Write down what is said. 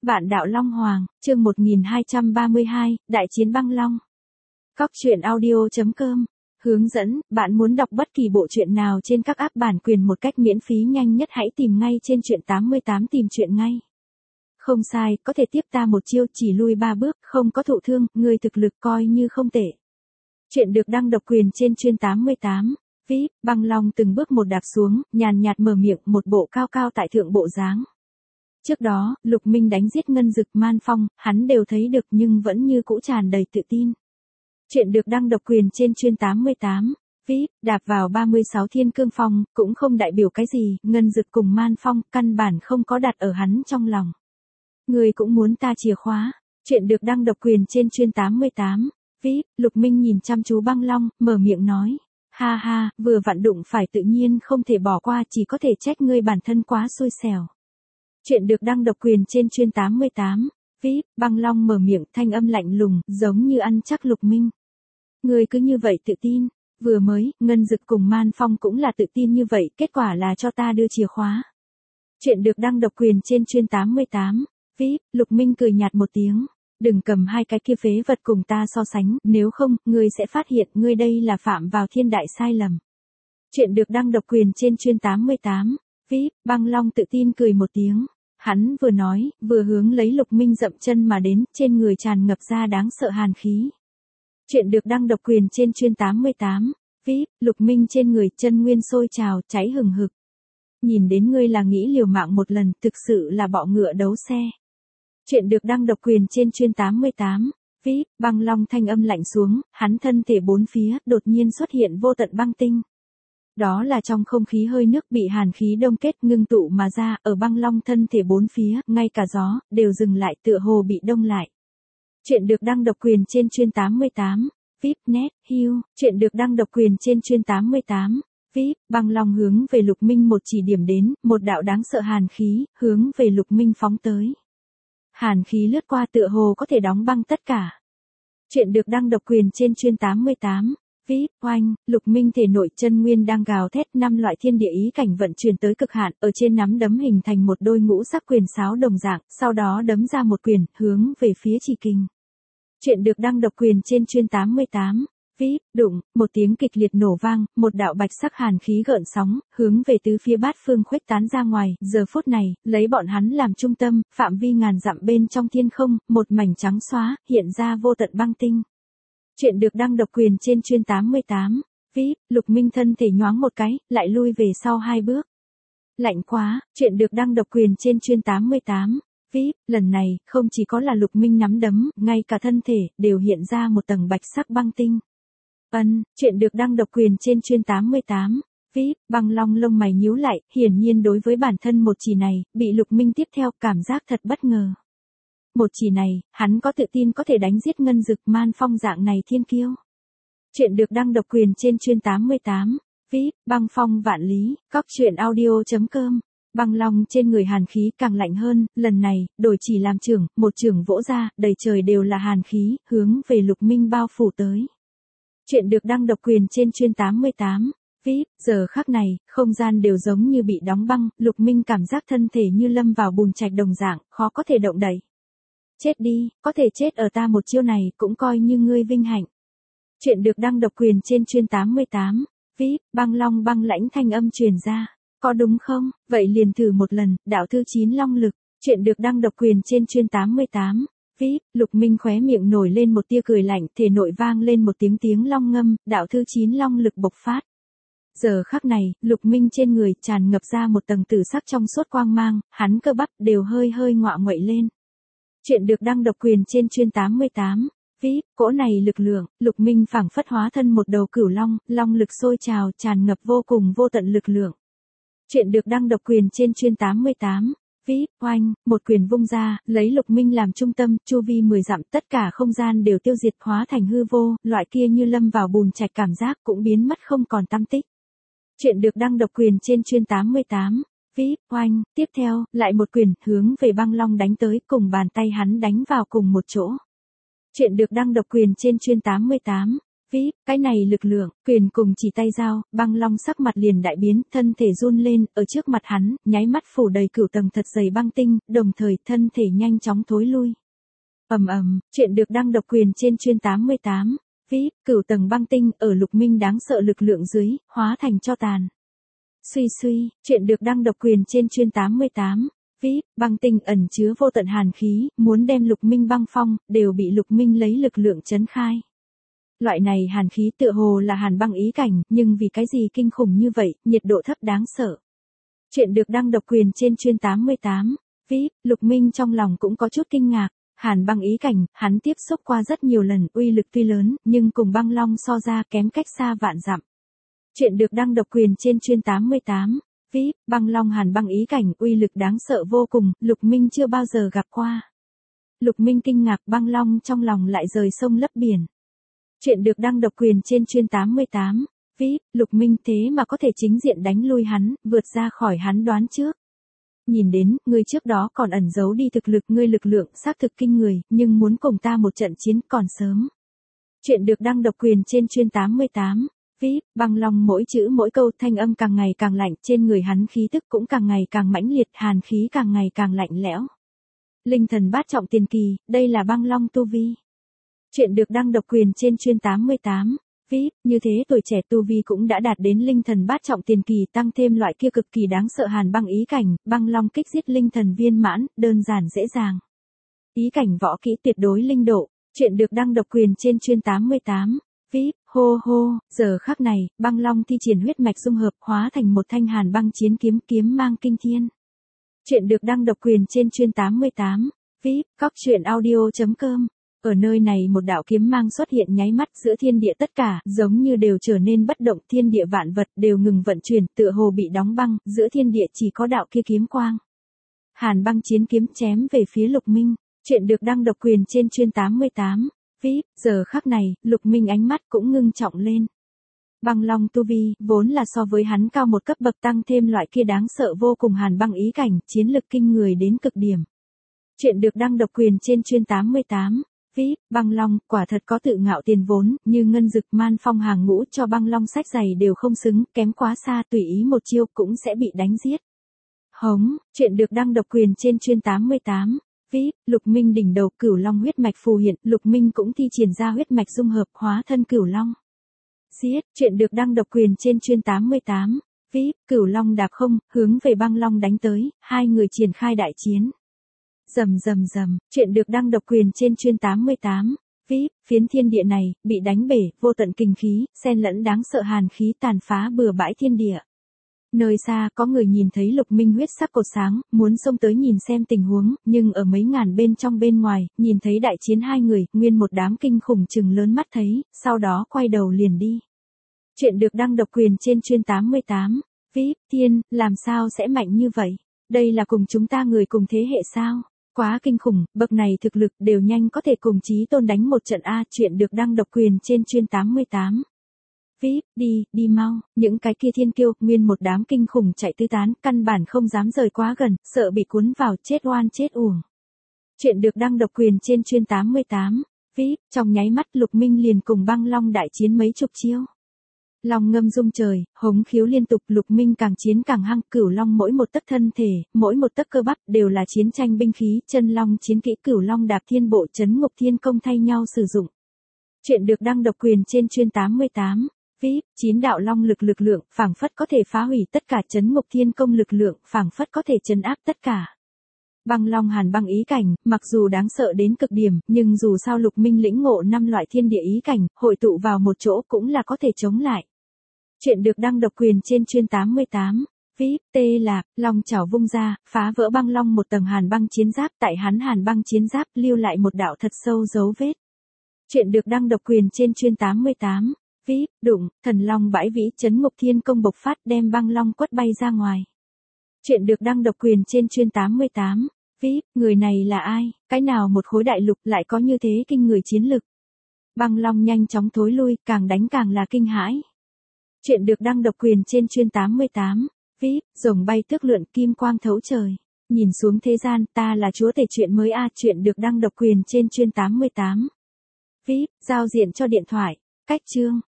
Vạn đạo Long Hoàng, chương 1232, Đại chiến băng long. Cóc truyện audio.com. Hướng dẫn, bạn muốn đọc bất kỳ bộ truyện nào trên các app bản quyền một cách miễn phí nhanh nhất hãy tìm ngay trên truyện 88 tìm truyện ngay. Không sai, có thể tiếp ta một chiêu chỉ lui 3 bước, không có thụ thương, người thực lực coi như không tệ. Truyện được đăng độc quyền trên chuyên 88. VIP, băng long từng bước một đạp xuống, nhàn nhạt mở miệng, một bộ cao cao tại thượng bộ dáng. Trước đó, Lục Minh đánh giết Ngân Dực Man Phong, hắn đều thấy được nhưng vẫn như cũ tràn đầy tự tin. Chuyện được đăng độc quyền trên chuyên 88. VIP, đạp vào 36 thiên cương phong, cũng không đại biểu cái gì, Ngân Dực cùng Man Phong, căn bản không có đặt ở hắn trong lòng. Người cũng muốn ta chìa khóa. Chuyện được đăng độc quyền trên chuyên 88. VIP, Lục Minh nhìn chăm chú băng long, mở miệng nói. Ha ha, vừa vặn đụng phải tự nhiên không thể bỏ qua, chỉ có thể trách ngươi bản thân quá xui xẻo. Chuyện được đăng độc quyền trên chuyên 88. VIP, băng long mở miệng, thanh âm lạnh lùng, giống như ăn chắc Lục Minh. Ngươi cứ như vậy tự tin, vừa mới, Ngân Dực cùng Man Phong cũng là tự tin như vậy, kết quả là cho ta đưa chìa khóa. Chuyện được đăng độc quyền trên chuyên 88. VIP, Lục Minh cười nhạt một tiếng. Đừng cầm hai cái kia phế vật cùng ta so sánh, nếu không, ngươi sẽ phát hiện ngươi đây là phạm vào thiên đại sai lầm. Chuyện được đăng độc quyền trên chuyên 88. VIP, băng long tự tin cười một tiếng. Hắn vừa nói, vừa hướng lấy Lục Minh dậm chân mà đến, trên người tràn ngập ra đáng sợ hàn khí. Chuyện được đăng độc quyền trên chuyên 88. VIP, Lục Minh trên người chân nguyên sôi trào, cháy hừng hực. Nhìn đến ngươi là nghĩ liều mạng một lần, thực sự là bọ ngựa đấu xe. Chuyện được đăng độc quyền trên chuyên 88. VIP, băng long thanh âm lạnh xuống, hắn thân thể bốn phía, đột nhiên xuất hiện vô tận băng tinh. Đó là trong không khí hơi nước bị hàn khí đông kết ngưng tụ mà ra, ở băng long thân thể bốn phía, ngay cả gió, đều dừng lại tựa hồ bị đông lại. Chuyện được đăng độc quyền trên chuyên 88. VIP, net, heal. Chuyện được đăng độc quyền trên chuyên 88. VIP, băng long hướng về Lục Minh một chỉ điểm đến, một đạo đáng sợ hàn khí, hướng về Lục Minh phóng tới. Hàn khí lướt qua tựa hồ có thể đóng băng tất cả. Chuyện được đăng độc quyền trên chuyên 88. VIP, oanh, Lục Minh thể nội chân nguyên đang gào thét, 5 loại thiên địa ý cảnh vận chuyển tới cực hạn, ở trên nắm đấm hình thành một đôi ngũ sắc quyền sáo đồng dạng, sau đó đấm ra một quyền, hướng về phía chỉ kình. Chuyện được đăng độc quyền trên chuyên 88. VIP, đụng, một tiếng kịch liệt nổ vang, một đạo bạch sắc hàn khí gợn sóng, hướng về tứ phía bát phương khuếch tán ra ngoài, giờ phút này, lấy bọn hắn làm trung tâm, phạm vi ngàn dặm bên trong thiên không, một mảnh trắng xóa, hiện ra vô tận băng tinh. Chuyện được đăng độc quyền trên chuyên 88. VIP, Lục Minh thân thể nhoáng một cái, lại lui về sau 2 bước. Lạnh quá, chuyện được đăng độc quyền trên chuyên 88. VIP, lần này, không chỉ có là Lục Minh nắm đấm, ngay cả thân thể, đều hiện ra một tầng bạch sắc băng tinh. Chuyện được đăng độc quyền trên chuyên 88. VIP, băng long lông mày nhíu lại, hiển nhiên đối với bản thân một chỉ này, bị Lục Minh tiếp theo, cảm giác thật bất ngờ. Một chỉ này, hắn có tự tin có thể đánh giết Ngân Dực Man Phong dạng này thiên kiêu. Chuyện được đăng độc quyền trên chuyên 88. VIP, băng phong vạn lý, cóc truyện audio.com. Băng long trên người hàn khí càng lạnh hơn, lần này, đổi chỉ làm trưởng, một trưởng vỗ ra, đầy trời đều là hàn khí, hướng về Lục Minh bao phủ tới. Chuyện được đăng độc quyền trên chuyên 88. VIP, giờ khắc này, không gian đều giống như bị đóng băng, Lục Minh cảm giác thân thể như lâm vào bùn trạch đồng dạng, khó có thể động đậy. Chết đi, có thể chết ở ta một chiêu này, cũng coi như ngươi vinh hạnh. Chuyện được đăng độc quyền trên chuyên 88. VIP, băng long băng lãnh thanh âm truyền ra. Có đúng không? Vậy liền thử một lần, đạo thư 9 long lực. Chuyện được đăng độc quyền trên chuyên 88. VIP, Lục Minh khóe miệng nổi lên một tia cười lạnh, thể nội vang lên một tiếng long ngâm, đạo thư 9 long lực bộc phát. Giờ khắc này, Lục Minh trên người tràn ngập ra một tầng tử sắc trong suốt quang mang, hắn cơ bắp đều hơi ngọa nguậy lên. Chuyện được đăng độc quyền trên chuyên 88. VIP, cỗ này lực lượng, Lục Minh phảng phất hóa thân một đầu cửu long, long lực sôi trào, tràn ngập vô cùng vô tận lực lượng. Chuyện được đăng độc quyền trên chuyên 88. VIP, oanh, một quyền vung ra, lấy Lục Minh làm trung tâm, chu vi 10 dặm, tất cả không gian đều tiêu diệt hóa thành hư vô, loại kia như lâm vào bùn trạch cảm giác cũng biến mất không còn tăm tích. Chuyện được đăng độc quyền trên chuyên 88. VIP, oanh, tiếp theo, lại một quyền, hướng về băng long đánh tới, cùng bàn tay hắn đánh vào cùng một chỗ. Chuyện được đăng độc quyền trên chuyên 88. VIP, cái này lực lượng, quyền cùng chỉ tay dao, băng long sắc mặt liền đại biến, thân thể run lên, ở trước mặt hắn, nháy mắt phủ đầy cửu tầng thật dày băng tinh, đồng thời thân thể nhanh chóng thối lui. Chuyện được đăng độc quyền trên chuyên 88. VIP, cửu tầng băng tinh, ở Lục Minh đáng sợ lực lượng dưới, hóa thành tro tàn. Chuyện được đăng độc quyền trên chuyên 88. VIP, băng tinh ẩn chứa vô tận hàn khí, muốn đem Lục Minh băng phong, đều bị Lục Minh lấy lực lượng chấn khai. Loại này hàn khí tựa hồ là hàn băng ý cảnh, nhưng vì cái gì kinh khủng như vậy, nhiệt độ thấp đáng sợ. Chuyện được đăng độc quyền trên chuyên 88. VIP, Lục Minh trong lòng cũng có chút kinh ngạc. Hàn băng ý cảnh, hắn tiếp xúc qua rất nhiều lần, uy lực tuy lớn, nhưng cùng băng long so ra kém cách xa vạn dặm. Chuyện được đăng độc quyền trên chuyên 88. VIP, băng long hàn băng ý cảnh, uy lực đáng sợ vô cùng, Lục Minh chưa bao giờ gặp qua. Lục Minh kinh ngạc, băng long trong lòng lại rời sông lấp biển. Chuyện được đăng độc quyền trên chuyên 88. VIP, Lục Minh thế mà có thể chính diện đánh lui hắn, vượt ra khỏi hắn đoán trước. Nhìn đến, ngươi trước đó còn ẩn giấu đi thực lực, ngươi lực lượng xác thực kinh người, nhưng muốn cùng ta một trận chiến còn sớm. Chuyện được đăng độc quyền trên chuyên 88. VIP, băng long mỗi chữ mỗi câu thanh âm càng ngày càng lạnh, trên người hắn khí tức cũng càng ngày càng mãnh liệt, hàn khí càng ngày càng lạnh lẽo. Linh thần bát trọng tiền kỳ, đây là băng long tu vi. Chuyện được đăng độc quyền trên chuyên 88. VIP, như thế tuổi trẻ tu vi cũng đã đạt đến linh thần bát trọng tiền kỳ, tăng thêm loại kia cực kỳ đáng sợ hàn băng ý cảnh, băng long kích giết linh thần viên mãn, đơn giản dễ dàng. Ý cảnh võ kỹ tuyệt đối linh độ. Chuyện được đăng độc quyền trên chuyên 88. VIP, hô, giờ khắc này, băng long thi triển huyết mạch dung hợp, hóa thành một thanh hàn băng chiến kiếm, kiếm mang kinh thiên. Chuyện được đăng độc quyền trên chuyên 88. VIP, coctruyện.audio.com. Ở nơi này một đạo kiếm mang xuất hiện nháy mắt, giữa thiên địa tất cả, giống như đều trở nên bất động, thiên địa vạn vật đều ngừng vận chuyển, tựa hồ bị đóng băng, giữa thiên địa chỉ có đạo kia kiếm quang. Hàn băng chiến kiếm chém về phía Lục Minh. Chuyện được đăng độc quyền trên chuyên 88. VIP, giờ khắc này, Lục Minh ánh mắt cũng ngưng trọng lên. Băng long tu vi, vốn là so với hắn cao một cấp bậc, tăng thêm loại kia đáng sợ vô cùng hàn băng ý cảnh, chiến lực kinh người đến cực điểm. Chuyện được đăng độc quyền trên chuyên 88. VIP, băng long, quả thật có tự ngạo tiền vốn, như ngân dực man phong hàng ngũ, cho băng long sách giày đều không xứng, kém quá xa, tùy ý một chiêu cũng sẽ bị đánh giết. Hống, chuyện được đăng độc quyền trên chuyên 88. VIP, Lục Minh đỉnh đầu cửu long huyết mạch phù hiện, Lục Minh cũng thi triển ra huyết mạch dung hợp, hóa thân cửu long. Giết, chuyện được đăng độc quyền trên chuyên 88. VIP, cửu long đạp không, hướng về băng long đánh tới, hai người triển khai đại chiến. Rầm, chuyện được đăng độc quyền trên chuyên 88. VIP, phiến thiên địa này, bị đánh bể, vô tận kinh khí, xen lẫn đáng sợ hàn khí tàn phá bừa bãi thiên địa. Nơi xa, có người nhìn thấy Lục Minh huyết sắc cột sáng, muốn xông tới nhìn xem tình huống, nhưng ở mấy ngàn bên trong bên ngoài, nhìn thấy đại chiến hai người, nguyên một đám kinh khủng chừng lớn mắt thấy, sau đó quay đầu liền đi. Chuyện được đăng độc quyền trên chuyên 88. VIP, thiên, làm sao sẽ mạnh như vậy? Đây là cùng chúng ta người cùng thế hệ sao? Quá kinh khủng, bậc này thực lực đều nhanh có thể cùng chí tôn đánh một trận A. Chuyện được đăng độc quyền trên chuyên 88. VIP, đi mau, những cái kia thiên kiêu, nguyên một đám kinh khủng chạy tứ tán, căn bản không dám rời quá gần, sợ bị cuốn vào, chết oan chết uổng. Chuyện được đăng độc quyền trên chuyên 88. VIP, trong nháy mắt Lục Minh liền cùng băng long đại chiến mấy chục chiêu. Long ngâm rung trời, hống khiếu liên tục, Lục Minh càng chiến càng hăng, cửu long mỗi một tấc thân thể, mỗi một tấc cơ bắp đều là chiến tranh binh khí, chân long chiến kỹ, cửu long đạp thiên bộ, chấn ngục thiên công thay nhau sử dụng. Chuyện được đăng độc quyền trên chuyên 88. VIP, 9 đạo long lực lượng, phảng phất có thể phá hủy tất cả, chấn ngục thiên công lực lượng, phảng phất có thể trấn áp tất cả. Băng long hàn băng ý cảnh, mặc dù đáng sợ đến cực điểm, nhưng dù sao Lục Minh lĩnh ngộ 5 loại thiên địa ý cảnh, hội tụ vào một chỗ cũng là có thể chống lại. Chuyện được đăng độc quyền trên chuyên 88. VIP, tê lạc, long chảo vung ra, phá vỡ băng long một tầng hàn băng chiến giáp, tại hắn hàn băng chiến giáp lưu lại một đạo thật sâu dấu vết. Chuyện được đăng độc quyền trên chuyên 88. VIP, đụng, thần long bãi vĩ, chấn ngục thiên công bộc phát, đem băng long quất bay ra ngoài. Chuyện được đăng độc quyền trên chuyên 88. VIP, người này là ai? Cái nào một khối đại lục lại có như thế kinh người chiến lực? Băng long nhanh chóng thối lui, càng đánh càng là kinh hãi. Chuyện được đăng độc quyền trên chuyên 88. VIP, rồng bay tước lượn, kim quang thấu trời. Nhìn xuống thế gian, ta là chúa tể chuyện mới A. Chuyện được đăng độc quyền trên chuyên 88. VIP, giao diện cho điện thoại. Cách chương